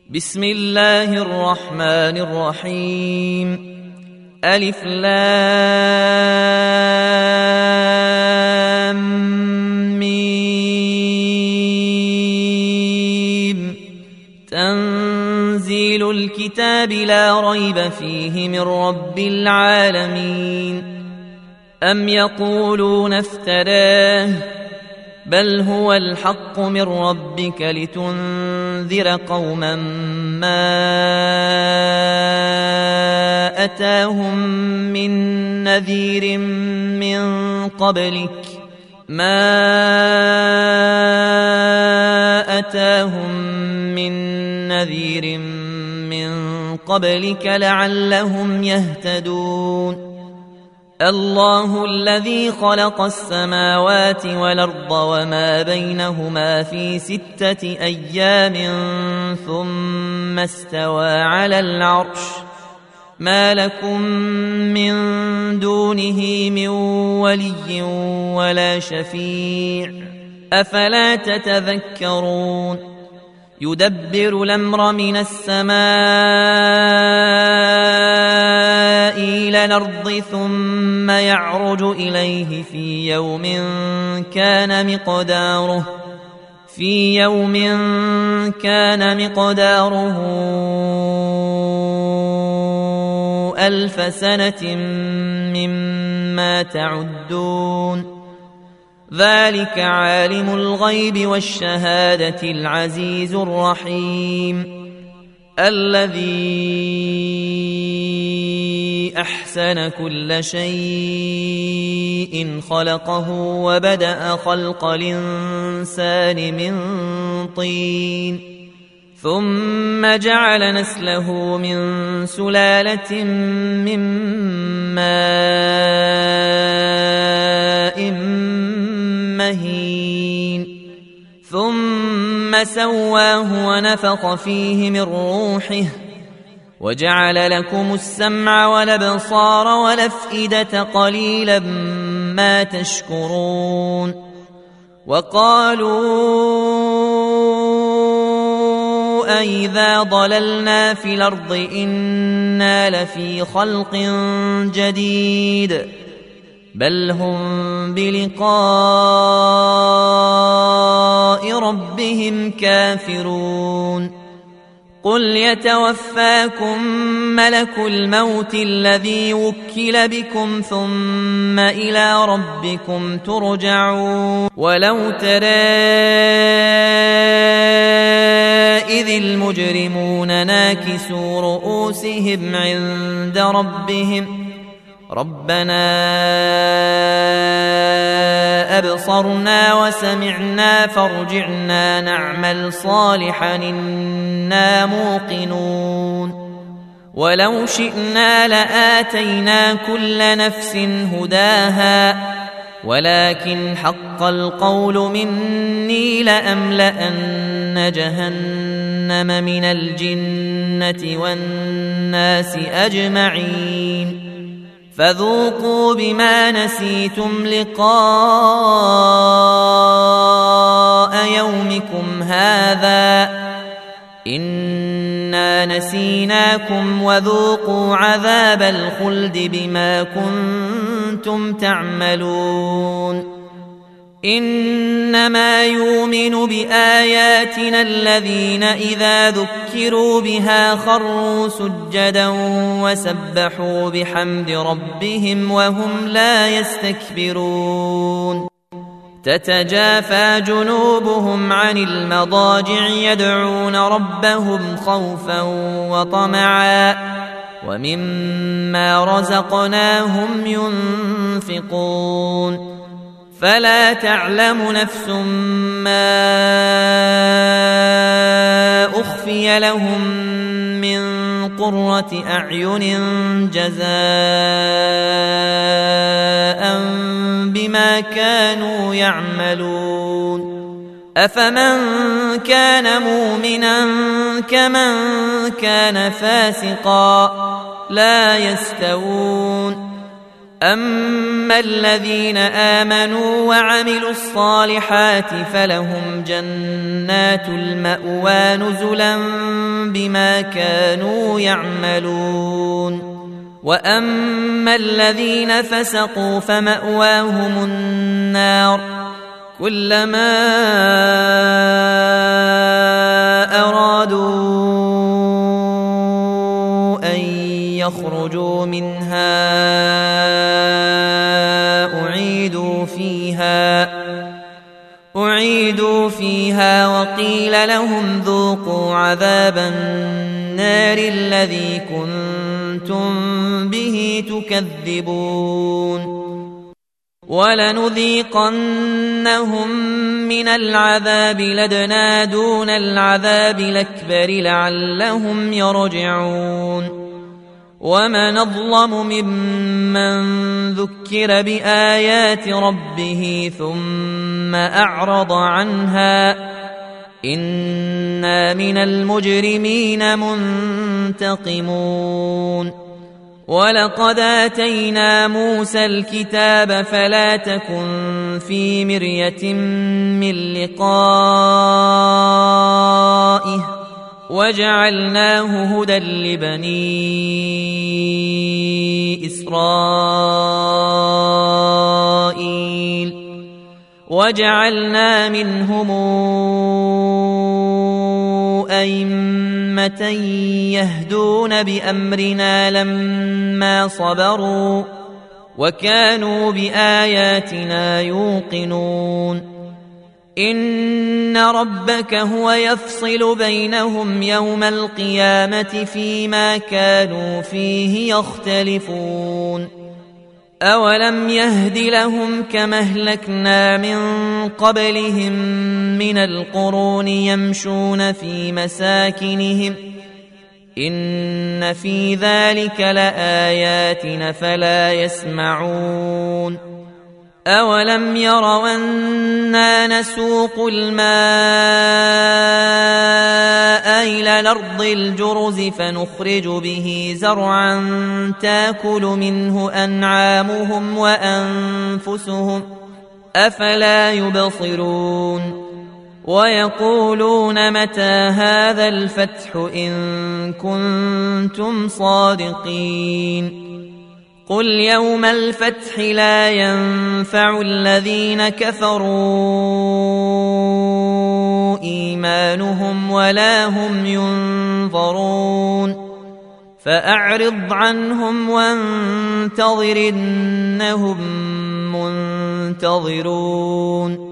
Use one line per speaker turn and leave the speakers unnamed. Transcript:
بسم الله الرحمن الرحيم. ألف لام ميم. تنزيل الكتاب لا ريب فيه من رب العالمين. أم يقولون افتراه بل هو الحق من ربك لتنذر قوما ما أتاهم من نذير من قبلك لعلهم يهتدون. الله الذي خلق السماوات والأرض وما بينهما في 6 أيام ثم استوى على العرش. ما لكم من دونه من ولي ولا شفيع أفلا تتذكرون. يدبر الأمر من السماء إلى الأرض ثم يعرج إليه في يوم كان مقداره 1000 سنة مما تعدون. ذلك عالم الغيب والشهادة العزيز الرحيم. الذي أحسن كل شيء خلقه وبدأ خلق الإنسان من طين ثم جعل نسله من سلالة من ماء مهين ثم سواه ونفخ فيه من روحه وجعل لكم السمع والأبصار والأفئدة قليلا ما تشكرون. وقالوا أئذا ضللنا في الأرض إنا لفي خلق جديد بل هم بلقاء ربهم كافرون. قل يتوفاكم ملك الموت الذي وكل بكم ثم إلى ربكم ترجعون. ولو ترى إذ المجرمون ناكسوا رؤوسهم عند ربهم ربنا أبصرنا وسمعنا فارجعنا نعمل صالحا إنا موقنون. ولو شئنا لآتينا كل نفس هداها ولكن حق القول مني لأملأن جهنم من الجنة والناس أجمعين. فذوقوا بما نسيتم لقاء يومكم هذا إنا نسيناكم وذوقوا عذاب الخلد بما كنتم تعملون. إنما يؤمن بآياتنا الذين إذا ذكروا بها خروا سجدا وسبحوا بحمد ربهم وهم لا يستكبرون. تتجافى جنوبهم عن المضاجع يدعون ربهم خوفا وطمعا ومما رزقناهم ينفقون. فلا تعلم نفس ما أخفي لهم من قرة أعين جزاء بما كانوا يعملون. أفمن كان مؤمنا كمن كان فاسقا لا يستوون. أما الذين آمنوا وعملوا الصالحات فلهم جنات المأوى نزلا بما كانوا يعملون وأما الذين فسقوا فمأواهم النار كلما أرادوا أن يخرجوا منها أعيدوا فيها وقيل لهم ذوقوا عذاب النار الذي كنتم به تكذبون ولنذيقنهم من العذاب الأدنى دون العذاب الأكبر لعلهم يرجعون ومن أظلم ممن ذكر بآيات ربه ثم أعرض عنها إنا من المجرمين منتقمون ولقد آتينا موسى الكتاب فلا تكن في مرية من لقائه وجعلناه هدى لبني إسرائيل وجعلنا منهم أئمة يهدون بأمرنا لما صبروا وكانوا بآياتنا يوقنون إن ربك هو يفصل بينهم يوم القيامة فيما كانوا فيه يختلفون أولم يهد لهم كما أهلكنا من قبلهم من القرون يمشون في مساكنهم إن في ذلك لآيات فلا يسمعون أولم يروا أنا نسوق الماء إلى الأرض الجرز فنخرج به زرعا تاكل منه أنعامهم وأنفسهم أفلا يبصرون ويقولون متى هذا الفتح إن كنتم صادقين قل يوم الفتح لا ينفع الذين كفروا إيمانهم ولا هم ينظرون فأعرض عنهم وانتظر إنهم منتظرون